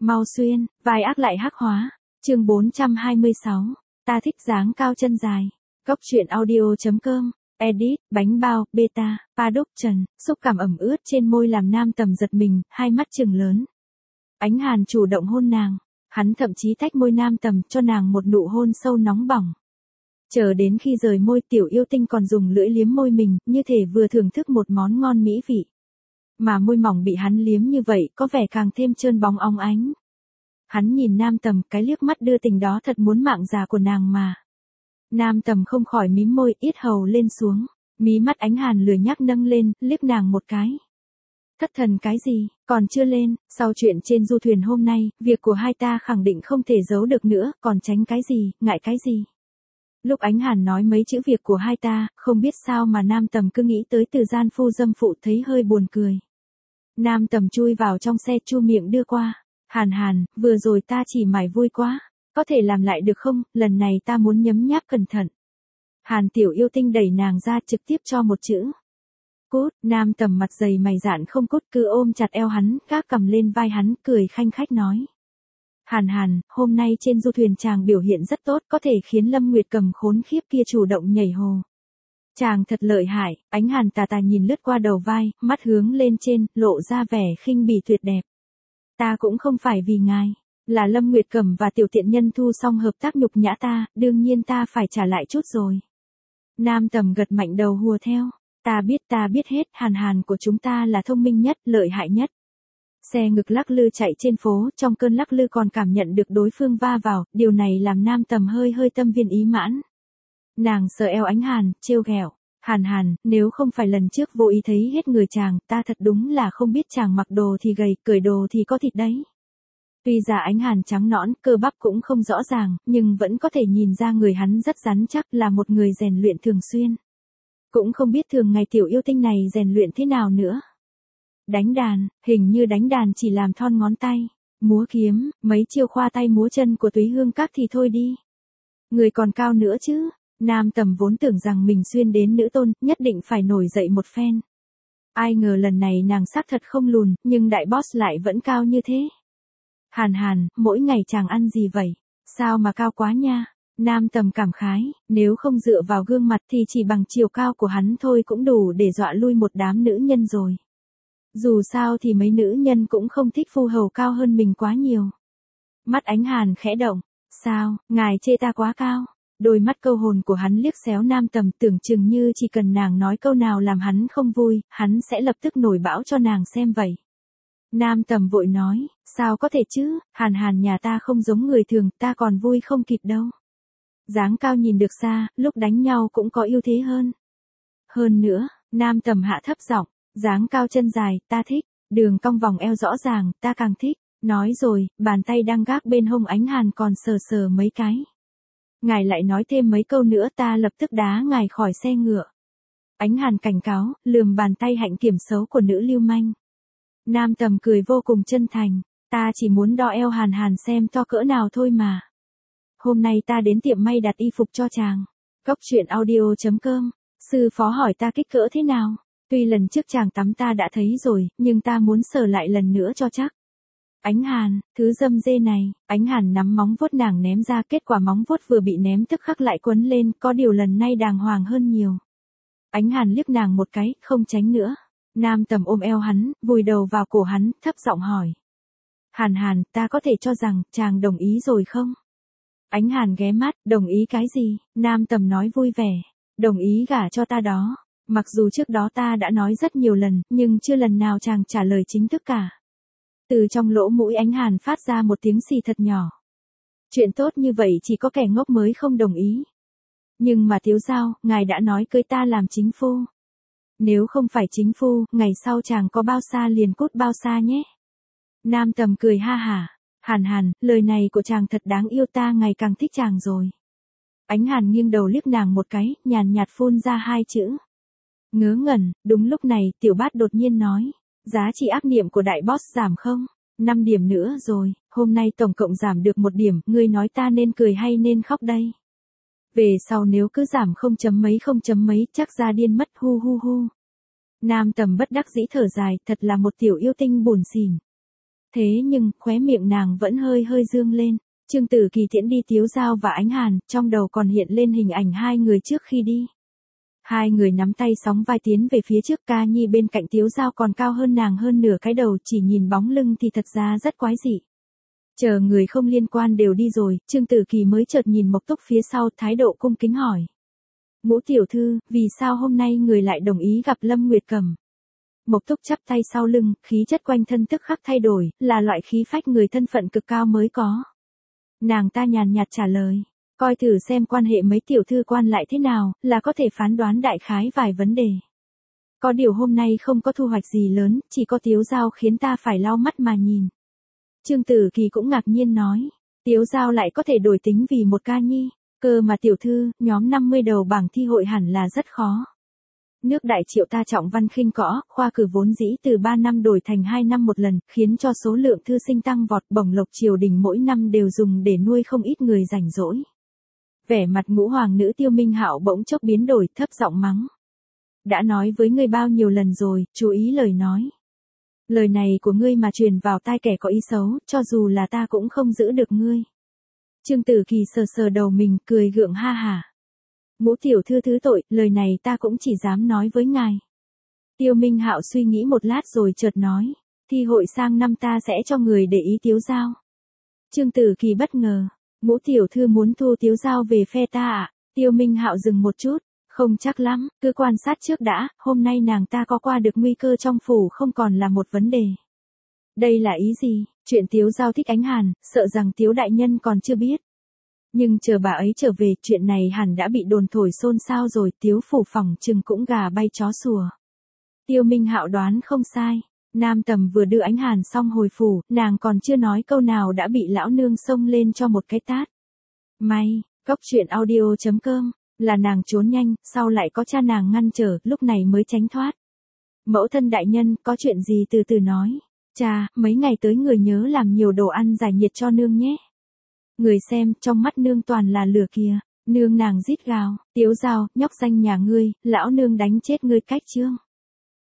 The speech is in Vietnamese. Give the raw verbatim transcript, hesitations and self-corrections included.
Mau xuyên, vai ác lại hắc hóa. Chương bốn trăm hai mươi sáu. Ta thích dáng cao chân dài. Góc truyện audio chấm com. Edit, bánh bao, beta, production, xúc cảm ẩm ướt trên môi làm Nam Tầm giật mình, hai mắt trừng lớn. Ánh Hàn chủ động hôn nàng, hắn thậm chí tách môi Nam Tầm cho nàng một nụ hôn sâu nóng bỏng. Chờ đến khi rời môi, tiểu yêu tinh còn dùng lưỡi liếm môi mình, như thể vừa thưởng thức một món ngon mỹ vị. Mà môi mỏng bị hắn liếm như vậy có vẻ càng thêm trơn bóng óng ánh. Hắn nhìn Nam Tầm, cái liếc mắt đưa tình đó thật muốn mạng già của nàng mà. Nam Tầm không khỏi mím môi, yết hầu lên xuống, mí mắt Ánh Hàn lười nhác nâng lên, liếc nàng một cái. Thất thần cái gì, còn chưa lên, sau chuyện trên du thuyền hôm nay, việc của hai ta khẳng định không thể giấu được nữa, còn tránh cái gì, ngại cái gì. Lúc Ánh Hàn nói mấy chữ việc của hai ta, không biết sao mà Nam Tầm cứ nghĩ tới từ gian phu dâm phụ, thấy hơi buồn cười. Nam Tầm chui vào trong xe, chu miệng đưa qua. Hàn Hàn, vừa rồi ta chỉ mải vui quá. Có thể làm lại được không, lần này ta muốn nhấm nháp cẩn thận. Hàn tiểu yêu tinh đẩy nàng ra, trực tiếp cho một chữ. Cút. Nam Tầm mặt dày mày dạn không cút, cứ ôm chặt eo hắn, gác cầm lên vai hắn, cười khanh khách nói. Hàn Hàn, hôm nay trên du thuyền chàng biểu hiện rất tốt, có thể khiến Lâm Nguyệt Cầm khốn khiếp kia chủ động nhảy hồ. Chàng thật lợi hại. Ánh Hàn tà tà nhìn lướt qua đầu vai, mắt hướng lên trên, lộ ra vẻ khinh bỉ tuyệt đẹp. Ta cũng không phải vì ngài. Là Lâm Nguyệt Cầm và tiểu tiện nhân thu xong hợp tác nhục nhã ta, đương nhiên ta phải trả lại chút rồi. Nam Tầm gật mạnh đầu hùa theo. Ta biết ta biết hết, Hàn Hàn của chúng ta là thông minh nhất, lợi hại nhất. Xe ngực lắc lư chạy trên phố, trong cơn lắc lư còn cảm nhận được đối phương va vào, điều này làm Nam Tầm hơi hơi tâm viên ý mãn. Nàng sờ eo Ánh Hàn, trêu ghẹo. Hàn Hàn, nếu không phải lần trước vô ý thấy hết người chàng, ta thật đúng là không biết chàng mặc đồ thì gầy, cởi đồ thì có thịt đấy. Tuy rằng Ánh Hàn trắng nõn, cơ bắp cũng không rõ ràng, nhưng vẫn có thể nhìn ra người hắn rất rắn chắc, là một người rèn luyện thường xuyên. Cũng không biết thường ngày tiểu yêu tinh này rèn luyện thế nào nữa. Đánh đàn, hình như đánh đàn chỉ làm thon ngón tay. Múa kiếm, mấy chiêu khoa tay múa chân của Túy Hương Các thì thôi đi. Người còn cao nữa chứ. Nam Tầm vốn tưởng rằng mình xuyên đến nữ tôn, nhất định phải nổi dậy một phen. Ai ngờ lần này nàng xác thật không lùn, nhưng đại boss lại vẫn cao như thế. Hàn Hàn, mỗi ngày chàng ăn gì vậy? Sao mà cao quá nha? Nam Tầm cảm khái, nếu không dựa vào gương mặt thì chỉ bằng chiều cao của hắn thôi cũng đủ để dọa lui một đám nữ nhân rồi. Dù sao thì mấy nữ nhân cũng không thích phu hầu cao hơn mình quá nhiều. Mắt Ánh Hàn khẽ động. Sao, ngài chê ta quá cao? Đôi mắt câu hồn của hắn liếc xéo Nam Tầm, tưởng chừng như chỉ cần nàng nói câu nào làm hắn không vui, hắn sẽ lập tức nổi bão cho nàng xem vậy. Nam Tầm vội nói, sao có thể chứ, Hàn Hàn nhà ta không giống người thường, ta còn vui không kịp đâu. Dáng cao nhìn được xa, lúc đánh nhau cũng có ưu thế hơn. Hơn nữa, Nam Tầm hạ thấp giọng, dáng cao chân dài, ta thích, đường cong vòng eo rõ ràng, ta càng thích. Nói rồi, bàn tay đang gác bên hông Ánh Hàn còn sờ sờ mấy cái. Ngài lại nói thêm mấy câu nữa ta lập tức đá ngài khỏi xe ngựa. Ánh Hàn cảnh cáo, lườm bàn tay hạnh kiểm xấu của nữ lưu manh. Nam Tầm cười vô cùng chân thành, ta chỉ muốn đo eo Hàn Hàn xem to cỡ nào thôi mà. Hôm nay ta đến tiệm may đặt y phục cho chàng. Góc truyện audio chấm com. Sư phó hỏi ta kích cỡ thế nào. Tuy lần trước chàng tắm ta đã thấy rồi, nhưng ta muốn sờ lại lần nữa cho chắc. Ánh Hàn, thứ dâm dê này. Ánh Hàn nắm móng vuốt nàng ném ra, kết quả móng vuốt vừa bị ném tức khắc lại quấn lên, có điều lần này đàng hoàng hơn nhiều. Ánh Hàn liếc nàng một cái, không tránh nữa. Nam Tầm ôm eo hắn, vùi đầu vào cổ hắn, thấp giọng hỏi. Hàn Hàn, ta có thể cho rằng, chàng đồng ý rồi không? Ánh Hàn ghé mắt, đồng ý cái gì? Nam Tầm nói vui vẻ. Đồng ý gả cho ta đó. Mặc dù trước đó ta đã nói rất nhiều lần, nhưng chưa lần nào chàng trả lời chính thức cả. Từ trong lỗ mũi Ánh Hàn phát ra một tiếng xì thật nhỏ. Chuyện tốt như vậy chỉ có kẻ ngốc mới không đồng ý. Nhưng mà thiếu giao, ngài đã nói cưới ta làm chính phu. Nếu không phải chính phu, ngày sau chàng có bao xa liền cút bao xa nhé. Nam Tầm cười ha hả. Hàn Hàn, lời này của chàng thật đáng yêu, ta ngày càng thích chàng rồi. Ánh Hàn nghiêng đầu liếc nàng một cái, nhàn nhạt phun ra hai chữ. Ngớ ngẩn. Đúng lúc này, Tiểu Bát đột nhiên nói. Giá trị ác niệm của đại boss giảm không? năm điểm nữa rồi, hôm nay tổng cộng giảm được một điểm, ngươi nói ta nên cười hay nên khóc đây? Về sau nếu cứ giảm không chấm mấy không chấm mấy, chắc ra điên mất, hu hu hu. Nam Tầm bất đắc dĩ thở dài, thật là một tiểu yêu tinh buồn xỉn. Thế nhưng, khóe miệng nàng vẫn hơi hơi dương lên. Trương Tử Kỳ tiễn đi Tiếu Giao và Ánh Hàn, trong đầu còn hiện lên hình ảnh hai người trước khi đi. Hai người nắm tay sóng vai tiến về phía trước, Ca Nhi bên cạnh Tiếu Giao còn cao hơn nàng hơn nửa cái đầu, chỉ nhìn bóng lưng thì thật ra rất quái dị. Chờ người không liên quan đều đi rồi, Trương Tử Kỳ mới chợt nhìn Mộc Túc phía sau, thái độ cung kính hỏi. Ngũ tiểu thư, vì sao hôm nay người lại đồng ý gặp Lâm Nguyệt Cầm? Mộc Túc chắp tay sau lưng, khí chất quanh thân tức khắc thay đổi, là loại khí phách người thân phận cực cao mới có. Nàng ta nhàn nhạt trả lời, coi thử xem quan hệ mấy tiểu thư quan lại thế nào, là có thể phán đoán đại khái vài vấn đề. Có điều hôm nay không có thu hoạch gì lớn, chỉ có Tiếu Giao khiến ta phải lau mắt mà nhìn. Trương Tử Kỳ cũng ngạc nhiên nói, Tiếu Giao lại có thể đổi tính vì một Ca Nhi, cơ mà tiểu thư, nhóm năm mươi đầu bảng thi hội hẳn là rất khó. Nước Đại Triệu ta trọng văn khinh cõ, khoa cử vốn dĩ từ ba năm đổi thành hai năm một lần, khiến cho số lượng thư sinh tăng vọt, bổng lộc triều đình mỗi năm đều dùng để nuôi không ít người rảnh rỗi. Vẻ mặt Ngũ hoàng nữ Tiêu Minh Hạo bỗng chốc biến đổi, thấp giọng mắng. Đã nói với ngươi bao nhiêu lần rồi, chú ý lời nói. Lời này của ngươi mà truyền vào tai kẻ có ý xấu, cho dù là ta cũng không giữ được ngươi. Trương Tử Kỳ sờ sờ đầu mình, cười gượng ha hả. Ngũ tiểu thư thứ tội, lời này ta cũng chỉ dám nói với ngài. Tiêu Minh Hạo suy nghĩ một lát rồi chợt nói, thi hội sang năm ta sẽ cho người để ý Tiếu Giao. Trương Tử Kỳ bất ngờ, Ngũ tiểu thư muốn thu Tiếu Giao về phe ta ạ? À? Tiêu Minh Hạo dừng một chút, không chắc lắm, cứ quan sát trước đã, hôm nay nàng ta có qua được nguy cơ trong phủ không còn là một vấn đề. Đây là ý gì? Chuyện Tiếu Giao thích Ánh Hàn, sợ rằng Tiếu đại nhân còn chưa biết. Nhưng chờ bà ấy trở về, chuyện này hẳn đã bị đồn thổi xôn xao rồi, Tiếu phủ phỏng chừng cũng gà bay chó sủa. Tiêu Minh Hạo đoán không sai, Nam Tầm vừa đưa Ánh Hàn xong hồi phủ, nàng còn chưa nói câu nào đã bị lão nương xông lên cho một cái tát. May, Cốc truyện audio chấm com, là nàng trốn nhanh, sau lại có cha nàng ngăn trở, lúc này mới tránh thoát. Mẫu thân đại nhân, có chuyện gì từ từ nói. Cha, mấy ngày tới người nhớ làm nhiều đồ ăn giải nhiệt cho nương nhé. Người xem, trong mắt nương toàn là lửa kìa. Nương nàng rít gào, Tiếu Giao, nhóc danh nhà ngươi, lão nương đánh chết ngươi cách chương.